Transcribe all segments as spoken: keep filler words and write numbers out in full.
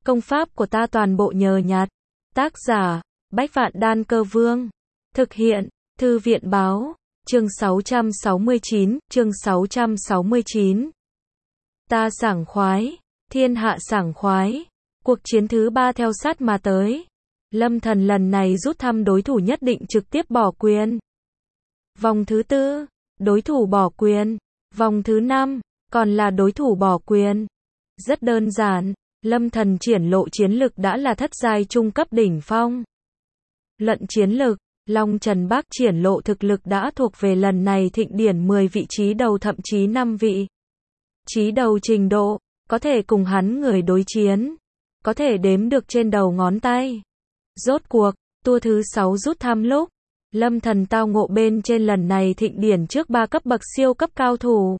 Công pháp của ta toàn bộ nhờ nhặt. Tác giả, Bách Vạn Đan Cơ Vương. Thực hiện, Thư viện Báo. Chương sáu trăm sáu mươi chín, chương sáu trăm sáu mươi chín. Ta sảng khoái, thiên hạ sảng khoái. Cuộc chiến thứ ba theo sát mà tới. Lâm Thần lần này rút thăm đối thủ nhất định trực tiếp bỏ quyền. Vòng thứ tư, đối thủ bỏ quyền. Vòng thứ năm, còn là đối thủ bỏ quyền. Rất đơn giản, Lâm Thần triển lộ chiến lực đã là thất giai trung cấp đỉnh phong. Luận chiến lực, Long Trần Bác triển lộ thực lực đã thuộc về lần này thịnh điển mười vị trí đầu thậm chí năm vị. Trí đầu trình độ, có thể cùng hắn người đối chiến, có thể đếm được trên đầu ngón tay. Rốt cuộc, tour thứ sáu rút thăm lúc, Lâm Thần tao ngộ bên trên lần này thịnh điển trước ba cấp bậc siêu cấp cao thủ.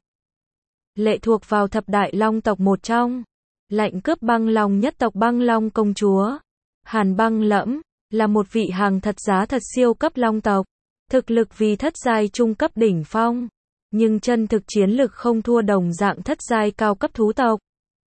Lệ thuộc vào thập đại long tộc một trong, lạnh cướp băng long nhất tộc băng long công chúa. Hàn Băng Lẫm, là một vị hàng thật giá thật siêu cấp long tộc. Thực lực vì thất giai trung cấp đỉnh phong, nhưng chân thực chiến lực không thua đồng dạng thất giai cao cấp thú tộc.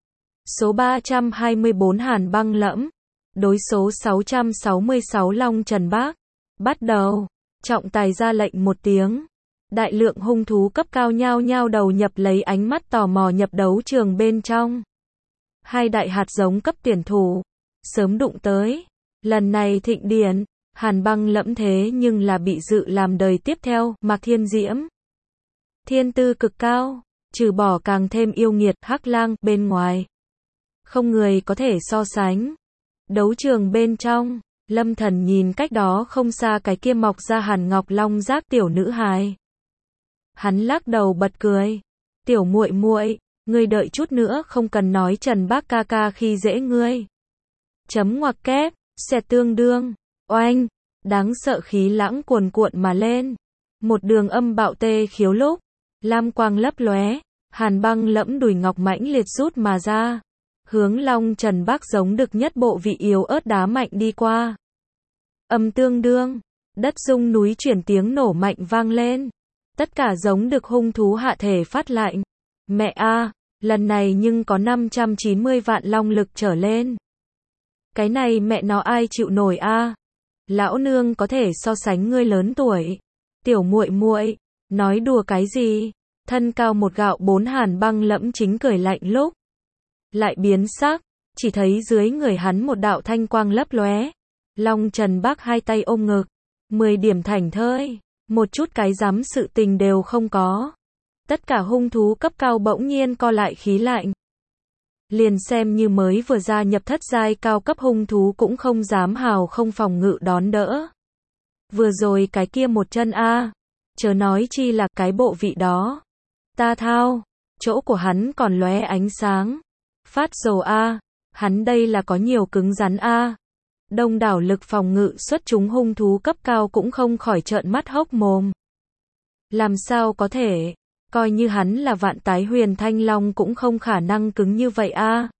Số ba trăm hai mươi bốn Hàn Băng Lẫm, đối số sáu trăm sáu mươi sáu Long Trần Bác. Bắt đầu, trọng tài ra lệnh một tiếng. Đại lượng hung thú cấp cao nhao nhao đầu nhập lấy ánh mắt tò mò nhập đấu trường bên trong. Hai đại hạt giống cấp tuyển thủ, sớm đụng tới. Lần này thịnh điển, Hàn Băng Lẫm thế nhưng là bị dự làm đời tiếp theo, Mạc Thiên Diễm. Thiên tư cực cao, trừ bỏ càng thêm yêu nghiệt, Hắc Lang, bên ngoài. Không người có thể so sánh. Đấu trường bên trong, Lâm Thần nhìn cách đó không xa cái kia mọc ra hàn ngọc long giác tiểu nữ hài. Hắn lắc đầu bật cười. Tiểu muội muội, ngươi đợi chút nữa không cần nói Trần Bác ca ca khi dễ ngươi. Chấm ngoặc kép, sẽ tương đương, oanh, đáng sợ khí lãng cuồn cuộn mà lên. Một đường âm bạo tê khiếu lúc, lam quang lấp lóe, Hàn Băng Lẫm đùi ngọc mãnh liệt rút mà ra. Hướng Long Trần Bác giống được nhất bộ vị yếu ớt đá mạnh đi qua. Âm tương đương, đất rung núi chuyển tiếng nổ mạnh vang lên. Tất cả giống được hung thú hạ thể phát lạnh. Mẹ a, lần này nhưng có năm trăm chín mươi vạn long lực trở lên. Cái này mẹ nó ai chịu nổi a? Lão nương có thể so sánh ngươi lớn tuổi. Tiểu muội muội, nói đùa cái gì? Thân cao một gạo bốn Hàn Băng Lẫm chính cười lạnh lúc lại biến sắc, chỉ thấy dưới người hắn một đạo thanh quang lấp lóe. Long Trần Bác hai tay ôm ngực, mười điểm thảnh thơi, một chút cái dám sự tình đều không có. Tất cả hung thú cấp cao bỗng nhiên co lại khí lạnh. Liền xem như mới vừa gia nhập thất giai cao cấp hung thú cũng không dám hào không phòng ngự đón đỡ. Vừa rồi cái kia một chân a, chớ nói chi là cái bộ vị đó. Ta thao, chỗ của hắn còn lóe ánh sáng. Phát rồ a, hắn đây là có nhiều cứng rắn a. Đông đảo lực phòng ngự xuất chúng hung thú cấp cao cũng không khỏi trợn mắt hốc mồm. Làm sao có thể, coi như hắn là vạn tái huyền thanh long cũng không khả năng cứng như vậy a.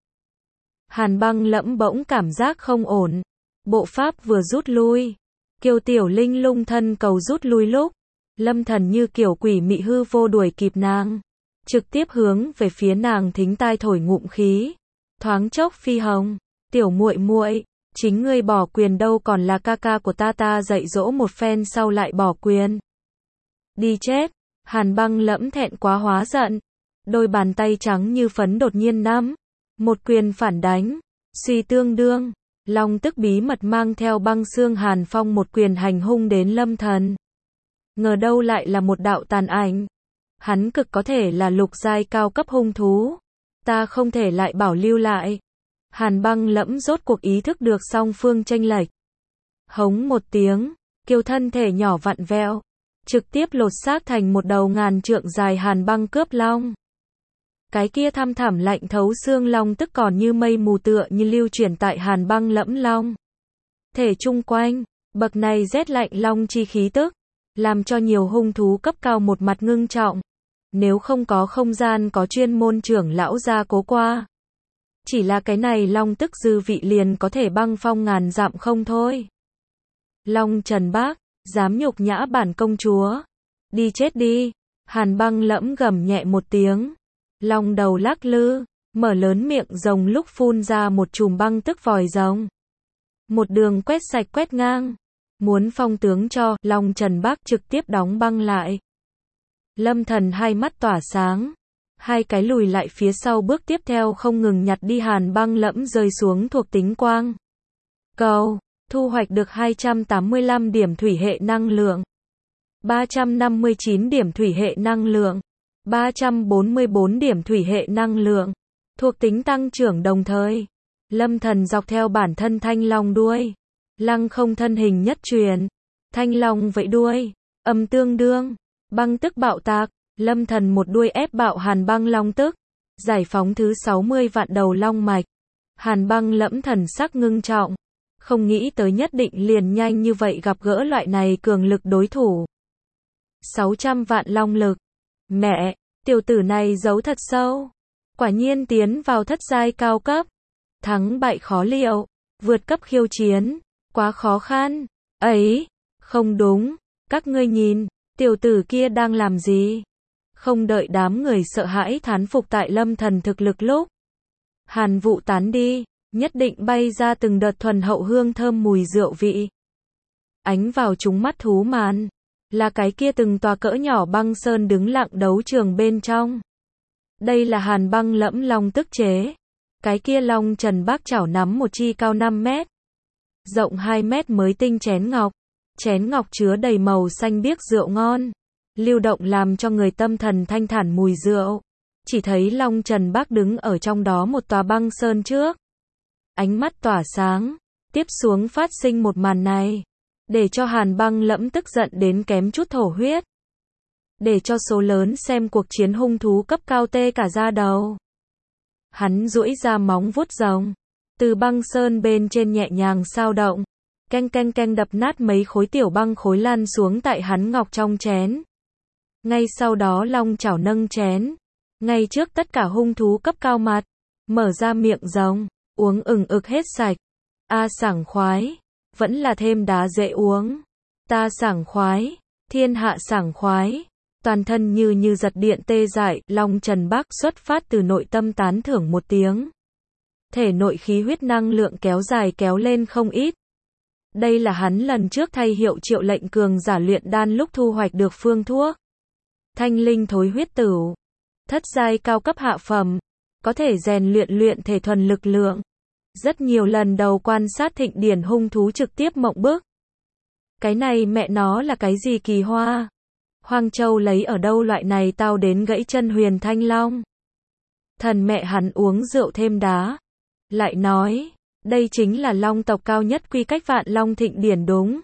Hàn Băng Lẫm bỗng cảm giác không ổn. Bộ pháp vừa rút lui, Kiều Tiểu Linh lung thân cầu rút lui lúc, Lâm Thần như kiểu quỷ mị hư vô đuổi kịp nàng, trực tiếp hướng về phía nàng thính tai thổi ngụm khí. Thoáng chốc phi hồng, tiểu muội muội, chính ngươi bỏ quyền đâu còn là ca ca của ta ta dạy dỗ một phen sau lại bỏ quyền. Đi chết, Hàn Băng Lẫm thẹn quá hóa giận, đôi bàn tay trắng như phấn đột nhiên nắm, một quyền phản đánh, suy tương đương, Long Tức bí mật mang theo băng xương hàn phong một quyền hành hung đến Lâm Thần. Ngờ đâu lại là một đạo tàn ảnh. Hắn cực có thể là lục giai cao cấp hung thú. Ta không thể lại bảo lưu lại. Hàn Băng Lẫm rốt cuộc ý thức được song phương chênh lệch. Hống một tiếng, Kiều thân thể nhỏ vặn vẹo, trực tiếp lột xác thành một đầu ngàn trượng dài hàn băng cướp long. Cái kia thăm thẳm lạnh thấu xương long tức còn như mây mù tựa như lưu chuyển tại Hàn Băng Lẫm long. Thể chung quanh, bậc này rét lạnh long chi khí tức, làm cho nhiều hung thú cấp cao một mặt ngưng trọng. Nếu không có không gian có chuyên môn trưởng lão gia cố qua, chỉ là cái này long tức dư vị liền có thể băng phong ngàn dặm không thôi. Long Trần Bác, dám nhục nhã bản công chúa, đi chết đi. Hàn Băng Lẫm gầm nhẹ một tiếng, long đầu lắc lư, mở lớn miệng rồng lúc phun ra một chùm băng tức vòi rồng. Một đường quét sạch quét ngang. Muốn phong tướng cho, Long Trần Bác trực tiếp đóng băng lại. Lâm Thần hai mắt tỏa sáng. Hai cái lùi lại phía sau, bước tiếp theo không ngừng nhặt đi hàn băng lẫm rơi xuống thuộc tính quang cầu. Thu hoạch được hai trăm tám mươi lăm điểm thủy hệ năng lượng. ba trăm năm mươi chín điểm thủy hệ năng lượng. ba trăm bốn mươi bốn điểm thủy hệ năng lượng. Thuộc tính tăng trưởng đồng thời. Lâm Thần dọc theo bản thân thanh long đuôi. Lăng không thân hình nhất truyền. Thanh long vẫy đuôi. Âm tương đương. Băng tức bạo tạc. Lâm Thần một đuôi ép bạo hàn băng long tức. Giải phóng thứ sáu mươi vạn đầu long mạch. Hàn băng lẫm thần sắc ngưng trọng. Không nghĩ tới nhất định liền nhanh như vậy gặp gỡ loại này cường lực đối thủ. sáu trăm vạn long lực. Mẹ, tiểu tử này giấu thật sâu. Quả nhiên tiến vào thất giai cao cấp. Thắng bại khó liệu. Vượt cấp khiêu chiến. Quá khó khăn. Ấy, không đúng. Các ngươi nhìn, tiểu tử kia đang làm gì? Không đợi đám người sợ hãi thán phục tại Lâm Thần thực lực lúc. Hàn vụ tán đi. Nhất định bay ra từng đợt thuần hậu hương thơm mùi rượu vị. Ánh vào chúng mắt thú màn. Là cái kia từng tòa cỡ nhỏ băng sơn đứng lặng đấu trường bên trong. Đây là hàn băng lẫm long tức chế. Cái kia Long Trần Bác chảo nắm một chi cao năm mét. Rộng hai mét mới tinh chén ngọc. Chén ngọc chứa đầy màu xanh biếc rượu ngon. Lưu động làm cho người tâm thần thanh thản mùi rượu. Chỉ thấy Long Trần Bác đứng ở trong đó một tòa băng sơn trước. Ánh mắt tỏa sáng. Tiếp xuống phát sinh một màn này. Để cho hàn băng lẫm tức giận đến kém chút thổ huyết. Để cho số lớn xem cuộc chiến hung thú cấp cao tê cả da đầu. Hắn duỗi ra móng vuốt rồng. Từ băng sơn bên trên nhẹ nhàng sao động. Keng keng keng đập nát mấy khối tiểu băng khối lăn xuống tại hắn ngọc trong chén. Ngay sau đó long chảo nâng chén. Ngay trước tất cả hung thú cấp cao mặt. Mở ra miệng rồng. Uống ừng ực hết sạch. A sảng khoái. Vẫn là thêm đá dễ uống. Ta sảng khoái. Thiên hạ sảng khoái. Toàn thân như như giật điện tê dại. Long Trần Bác xuất phát từ nội tâm tán thưởng một tiếng. Thể nội khí huyết năng lượng kéo dài kéo lên không ít. Đây là hắn lần trước thay hiệu triệu lệnh cường giả luyện đan lúc thu hoạch được phương thuốc. Thanh linh thối huyết tửu. Thất giai cao cấp hạ phẩm. Có thể rèn luyện luyện thể thuần lực lượng. Rất nhiều lần đầu quan sát thịnh điển hung thú trực tiếp mộng bức. Cái này mẹ nó là cái gì kỳ hoa? Hoang Châu lấy ở đâu loại này tao đến gãy chân huyền thanh long? Thần mẹ hắn uống rượu thêm đá. Lại nói, đây chính là long tộc cao nhất quy cách vạn long thịnh điển đúng.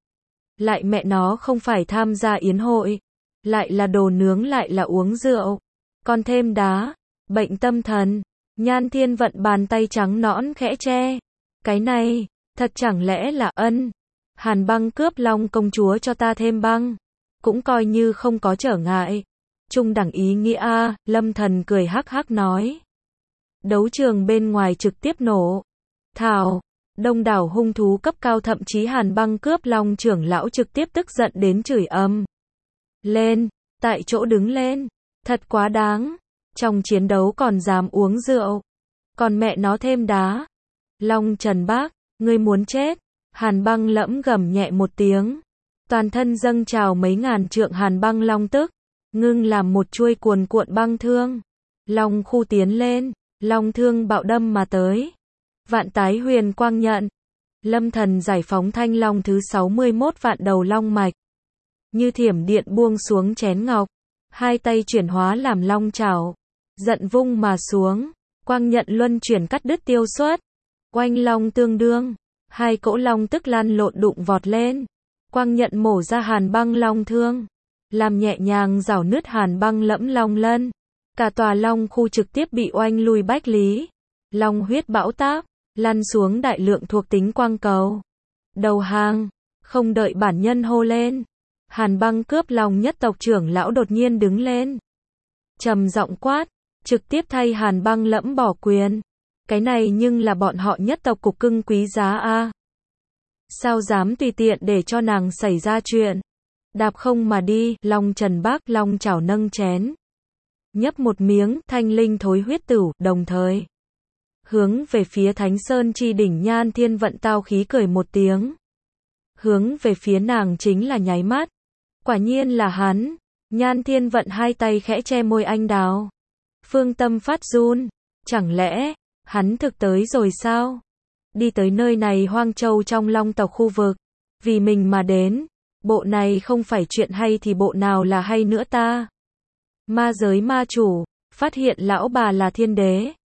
Lại mẹ nó không phải tham gia yến hội. Lại là đồ nướng lại là uống rượu. Còn thêm đá. Bệnh tâm thần. Nhan Thiên Vận bàn tay trắng nõn khẽ che. Cái này, thật chẳng lẽ là ân. Hàn băng cướp long công chúa cho ta thêm băng. Cũng coi như không có trở ngại. Trung đẳng ý nghĩa a, Lâm Thần cười hắc hắc nói. Đấu trường bên ngoài trực tiếp nổ. Thảo, đông đảo hung thú cấp cao thậm chí hàn băng cướp long trưởng lão trực tiếp tức giận đến chửi ầm lên, tại chỗ đứng lên. Thật quá đáng. Trong chiến đấu còn dám uống rượu. Còn mẹ nó thêm đá. Long Trần Bác, ngươi muốn chết. Hàn băng lẫm gầm nhẹ một tiếng. Toàn thân dâng trào mấy ngàn trượng hàn băng long tức. Ngưng làm một chuôi cuồn cuộn băng thương. Long khu tiến lên. Long thương bạo đâm mà tới. Vạn tái huyền quang nhận. Lâm Thần giải phóng thanh long thứ sáu mươi mốt vạn đầu long mạch. Như thiểm điện buông xuống chén ngọc. Hai tay chuyển hóa làm long chảo. Giận vung mà xuống. Quang nhận luân chuyển cắt đứt tiêu xuất. Oanh long tương đương. Hai cỗ long tức lan lộn đụng vọt lên. Quang nhận mổ ra hàn băng long thương. Làm nhẹ nhàng rảo nứt hàn băng lẫm long lân. Cả tòa long khu trực tiếp bị oanh lui bách lý. Long huyết bão táp. Lăn xuống đại lượng thuộc tính quang cầu. Đầu hàng. Không đợi bản nhân hô lên. Hàn băng cướp long nhất tộc trưởng lão đột nhiên đứng lên. Trầm giọng quát. Trực tiếp thay hàn băng lẫm bỏ quyền. Cái này nhưng là bọn họ nhất tộc cục cưng quý giá a. Sao dám tùy tiện để cho nàng xảy ra chuyện. Đạp không mà đi. Long Trần Bác long chảo nâng chén. nhấp một miếng, thanh linh thối huyết tửu, đồng thời hướng về phía Thánh Sơn chi đỉnh Nhan Thiên Vận tao khí cười một tiếng. Hướng về phía nàng chính là nháy mắt. Quả nhiên là hắn. Nhan Thiên Vận hai tay khẽ che môi anh đào. Phương Tâm phát run. Chẳng lẽ, hắn thực tới rồi sao? Đi tới nơi này hoang châu trong Long tộc khu vực. Vì mình mà đến. Bộ này không phải chuyện hay thì bộ nào là hay nữa ta? Ma giới ma chủ, phát hiện lão bà là thiên đế.